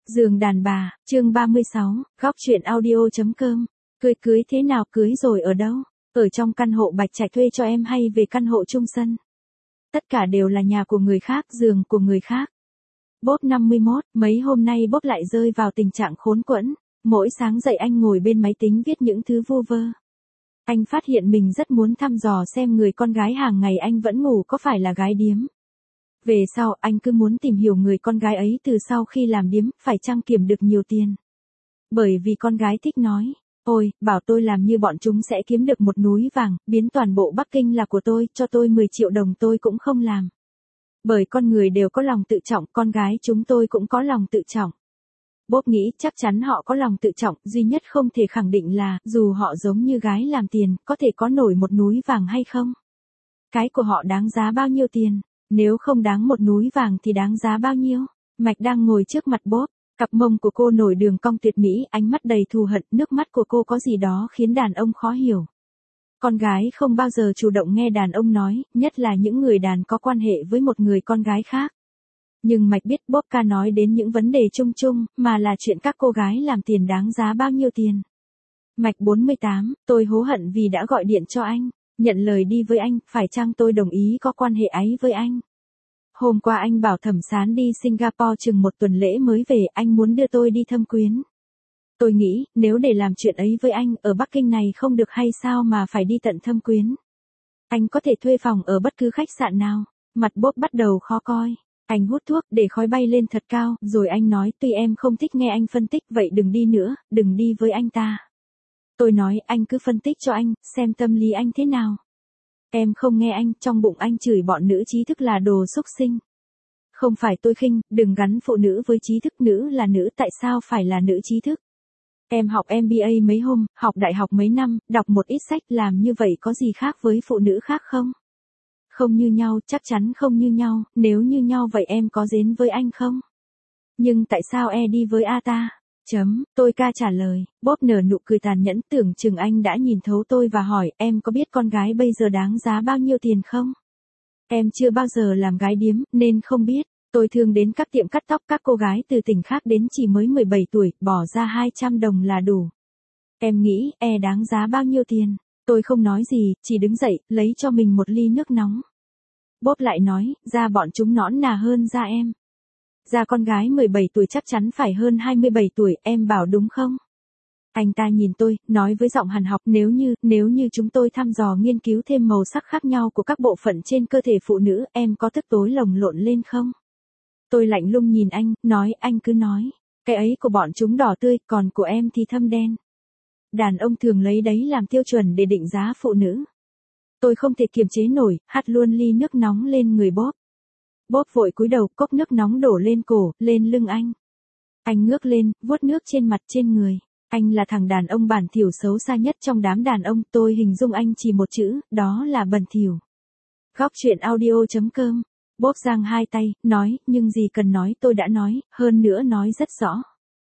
Giường đàn bà, chương 36, góc chuyện audio.com. Cưới thế nào, cưới rồi ở đâu? Ở trong căn hộ Bạch Trạch thuê cho em hay về căn hộ chung sân? Tất cả đều là nhà của người khác, giường của người khác. Bốp 51, mấy hôm nay Bốp lại rơi vào tình trạng khốn quẫn. Mỗi sáng dậy anh ngồi bên máy tính viết những thứ vu vơ. Anh phát hiện mình rất muốn thăm dò xem người con gái hàng ngày anh vẫn ngủ có phải là gái điếm. Về sau anh cứ muốn tìm hiểu người con gái ấy từ sau khi làm điếm, phải chăng kiếm được nhiều tiền. Bởi vì con gái thích nói, ôi, bảo tôi làm như bọn chúng sẽ kiếm được một núi vàng, biến toàn bộ Bắc Kinh là của tôi, cho tôi 10 triệu đồng tôi cũng không làm. Bởi con người đều có lòng tự trọng, con gái chúng tôi cũng có lòng tự trọng. Bốp nghĩ chắc chắn họ có lòng tự trọng, duy nhất không thể khẳng định là, dù họ giống như gái làm tiền, có thể có nổi một núi vàng hay không. Cái của họ đáng giá bao nhiêu tiền? Nếu không đáng một núi vàng thì đáng giá bao nhiêu? Mạch đang ngồi trước mặt Bốp, cặp mông của cô nổi đường cong tuyệt mỹ, ánh mắt đầy thù hận, nước mắt của cô có gì đó khiến đàn ông khó hiểu. Con gái không bao giờ chủ động nghe đàn ông nói, nhất là những người đàn có quan hệ với một người con gái khác. Nhưng Mạch biết Bốp ca nói đến những vấn đề chung chung, mà là chuyện các cô gái làm tiền đáng giá bao nhiêu tiền. Mạch 48, tôi hối hận vì đã gọi điện cho anh. Nhận lời đi với anh, phải chăng tôi đồng ý có quan hệ ấy với anh? Hôm qua anh bảo Thẩm Sán đi Singapore chừng một tuần lễ mới về, anh muốn đưa tôi đi thăm quyến. Tôi nghĩ, nếu để làm chuyện ấy với anh, ở Bắc Kinh này không được hay sao mà phải đi tận thăm quyến. Anh có thể thuê phòng ở bất cứ khách sạn nào. Mặt Bốp bắt đầu khó coi. Anh hút thuốc để khói bay lên thật cao, rồi anh nói, tuy em không thích nghe anh phân tích, vậy đừng đi nữa, đừng đi với anh ta. Tôi nói, anh cứ phân tích cho anh, xem tâm lý anh thế nào. Em không nghe anh, trong bụng anh chửi bọn nữ trí thức là đồ xúc sinh. Không phải tôi khinh, đừng gắn phụ nữ với trí thức, nữ là nữ, tại sao phải là nữ trí thức? Em học MBA mấy hôm, học đại học mấy năm, đọc một ít sách, làm như vậy có gì khác với phụ nữ khác không? Không như nhau, chắc chắn không như nhau, nếu như nhau vậy em có dến với anh không? Nhưng tại sao đi với A ta? Tôi ca trả lời, Bốp nở nụ cười tàn nhẫn, tưởng chừng anh đã nhìn thấu tôi và hỏi, em có biết con gái bây giờ đáng giá bao nhiêu tiền không? Em chưa bao giờ làm gái điếm, nên không biết. Tôi thường đến các tiệm cắt tóc các cô gái từ tỉnh khác đến chỉ mới 17 tuổi, bỏ ra 200 đồng là đủ. Em nghĩ, đáng giá bao nhiêu tiền? Tôi không nói gì, chỉ đứng dậy, lấy cho mình một ly nước nóng. Bốp lại nói, da bọn chúng nõn nà hơn da em. Da con gái 17 tuổi chắc chắn phải hơn 27 tuổi, em bảo đúng không? Anh ta nhìn tôi, nói với giọng hàn học, nếu như chúng tôi thăm dò nghiên cứu thêm màu sắc khác nhau của các bộ phận trên cơ thể phụ nữ, em có tức tối lồng lộn lên không? Tôi lạnh lùng nhìn anh, nói, anh cứ nói. Cái ấy của bọn chúng đỏ tươi, còn của em thì thâm đen. Đàn ông thường lấy đấy làm tiêu chuẩn để định giá phụ nữ. Tôi không thể kiềm chế nổi, hắt luôn ly nước nóng lên người Bốp. Bốp vội cúi đầu, cốc nước nóng đổ lên cổ, lên lưng anh. Anh ngước lên, vuốt nước trên mặt trên người. Anh là thằng đàn ông bản thỉu xấu xa nhất trong đám đàn ông, tôi hình dung anh chỉ một chữ, đó là bẩn thỉu. Góc chuyện audio.com. Bốp giang hai tay, nói, nhưng gì cần nói tôi đã nói, hơn nữa nói rất rõ.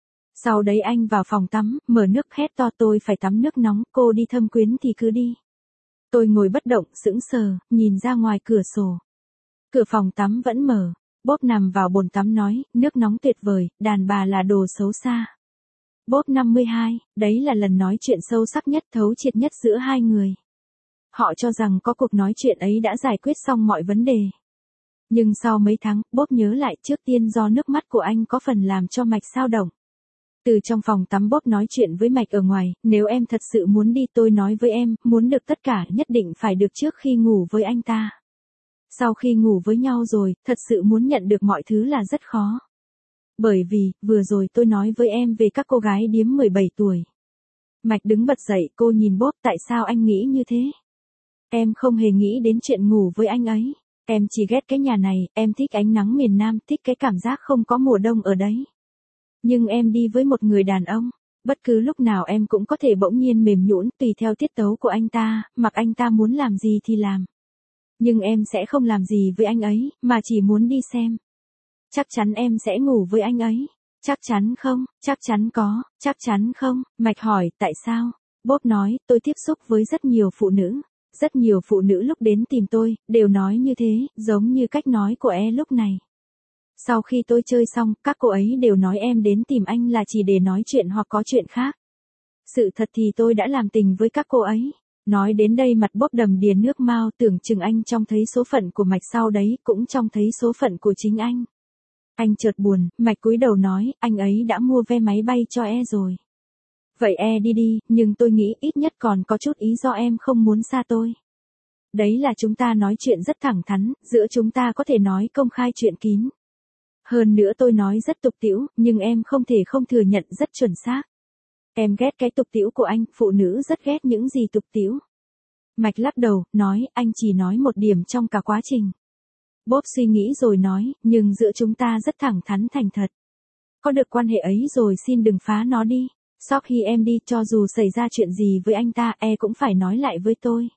Sau đấy anh vào phòng tắm, mở nước hét to, tôi phải tắm nước nóng, cô đi thăm quyến thì cứ đi. Tôi ngồi bất động, sững sờ, nhìn ra ngoài cửa sổ. Cửa phòng tắm vẫn mở. Bốp nằm vào bồn tắm nói, nước nóng tuyệt vời, đàn bà là đồ xấu xa. Bốp 52, đấy là lần nói chuyện sâu sắc nhất, thấu triệt nhất giữa hai người. Họ cho rằng có cuộc nói chuyện ấy đã giải quyết xong mọi vấn đề. Nhưng sau mấy tháng, Bốp nhớ lại, trước tiên do nước mắt của anh có phần làm cho Mạch xao động. Từ trong phòng tắm Bốp nói chuyện với Mạch ở ngoài, nếu em thật sự muốn đi tôi nói với em, muốn được tất cả nhất định phải được trước khi ngủ với anh ta. Sau khi ngủ với nhau rồi, thật sự muốn nhận được mọi thứ là rất khó. Bởi vì, vừa rồi tôi nói với em về các cô gái điếm 17 tuổi. Mạch đứng bật dậy, cô nhìn Bốp, tại sao anh nghĩ như thế? Em không hề nghĩ đến chuyện ngủ với anh ấy. Em chỉ ghét cái nhà này, em thích ánh nắng miền Nam, thích cái cảm giác không có mùa đông ở đấy. Nhưng em đi với một người đàn ông, bất cứ lúc nào em cũng có thể bỗng nhiên mềm nhũn tùy theo tiết tấu của anh ta, mặc anh ta muốn làm gì thì làm. Nhưng em sẽ không làm gì với anh ấy, mà chỉ muốn đi xem. Chắc chắn em sẽ ngủ với anh ấy. Chắc chắn không, chắc chắn có, chắc chắn không. Mạch hỏi, tại sao? Bốp nói, tôi tiếp xúc với rất nhiều phụ nữ. Rất nhiều phụ nữ lúc đến tìm tôi, đều nói như thế, giống như cách nói của lúc này. Sau khi tôi chơi xong, các cô ấy đều nói em đến tìm anh là chỉ để nói chuyện hoặc có chuyện khác. Sự thật thì tôi đã làm tình với các cô ấy. Nói đến đây mặt Bob đầm đìa nước mao, tưởng chừng anh trông thấy số phận của Mạch, sau đấy cũng trông thấy số phận của chính anh. Anh chợt buồn, Mạch cúi đầu nói, anh ấy đã mua vé máy bay cho rồi. Vậy đi đi, nhưng tôi nghĩ ít nhất còn có chút ý do em không muốn xa tôi. Đấy là chúng ta nói chuyện rất thẳng thắn, giữa chúng ta có thể nói công khai chuyện kín. Hơn nữa tôi nói rất tục tĩu, nhưng em không thể không thừa nhận rất chuẩn xác. Em ghét cái tục tĩu của anh, phụ nữ rất ghét những gì tục tĩu. Mạch lắc đầu, nói, anh chỉ nói một điểm trong cả quá trình. Bob suy nghĩ rồi nói, nhưng giữa chúng ta rất thẳng thắn thành thật. Có được quan hệ ấy rồi xin đừng phá nó đi. Sau khi em đi, cho dù xảy ra chuyện gì với anh ta, cũng phải nói lại với tôi.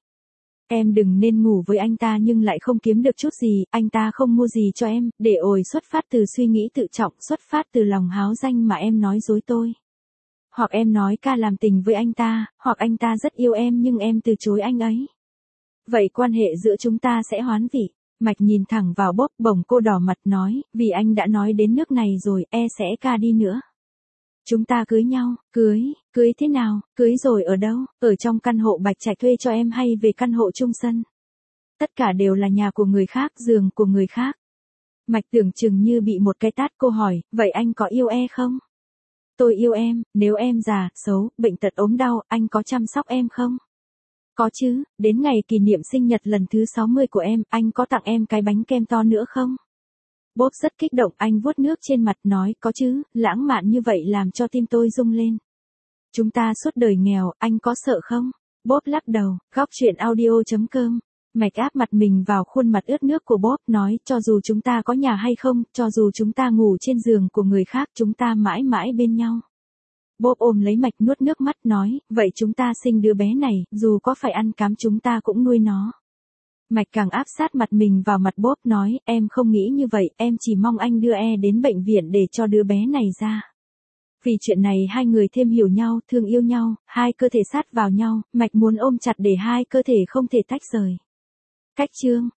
Em đừng nên ngủ với anh ta nhưng lại không kiếm được chút gì, anh ta không mua gì cho em, để ổi xuất phát từ suy nghĩ tự trọng, xuất phát từ lòng háo danh mà em nói dối tôi. Hoặc em nói ca làm tình với anh ta, hoặc anh ta rất yêu em nhưng em từ chối anh ấy. Vậy quan hệ giữa chúng ta sẽ hoán vị. Mạch nhìn thẳng vào Bob, bỗng cô đỏ mặt nói, vì anh đã nói đến nước này rồi, sẽ ca đi nữa. Chúng ta cưới nhau, cưới thế nào, cưới rồi ở đâu, ở trong căn hộ Bạch Trạch thuê cho em hay về căn hộ chung sân? Tất cả đều là nhà của người khác, giường của người khác. Mạch tưởng chừng như bị một cái tát, cô hỏi, vậy anh có yêu không? Tôi yêu em, nếu em già, xấu, bệnh tật ốm đau, anh có chăm sóc em không? Có chứ, đến ngày kỷ niệm sinh nhật lần thứ 60 của em, anh có tặng em cái bánh kem to nữa không? Bob rất kích động, anh vuốt nước trên mặt nói, có chứ, lãng mạn như vậy làm cho tim tôi rung lên. Chúng ta suốt đời nghèo, anh có sợ không? Bob lắc đầu, góc chuyện audio.com. Mạch áp mặt mình vào khuôn mặt ướt nước của Bob, nói, cho dù chúng ta có nhà hay không, cho dù chúng ta ngủ trên giường của người khác, chúng ta mãi mãi bên nhau. Bob ôm lấy Mạch nuốt nước mắt nói, vậy chúng ta sinh đứa bé này, dù có phải ăn cám chúng ta cũng nuôi nó. Mạch càng áp sát mặt mình vào mặt Bob nói, em không nghĩ như vậy, em chỉ mong anh đưa đến bệnh viện để cho đứa bé này ra. Vì chuyện này hai người thêm hiểu nhau, thương yêu nhau, hai cơ thể sát vào nhau, Mạch muốn ôm chặt để hai cơ thể không thể tách rời. Cách chương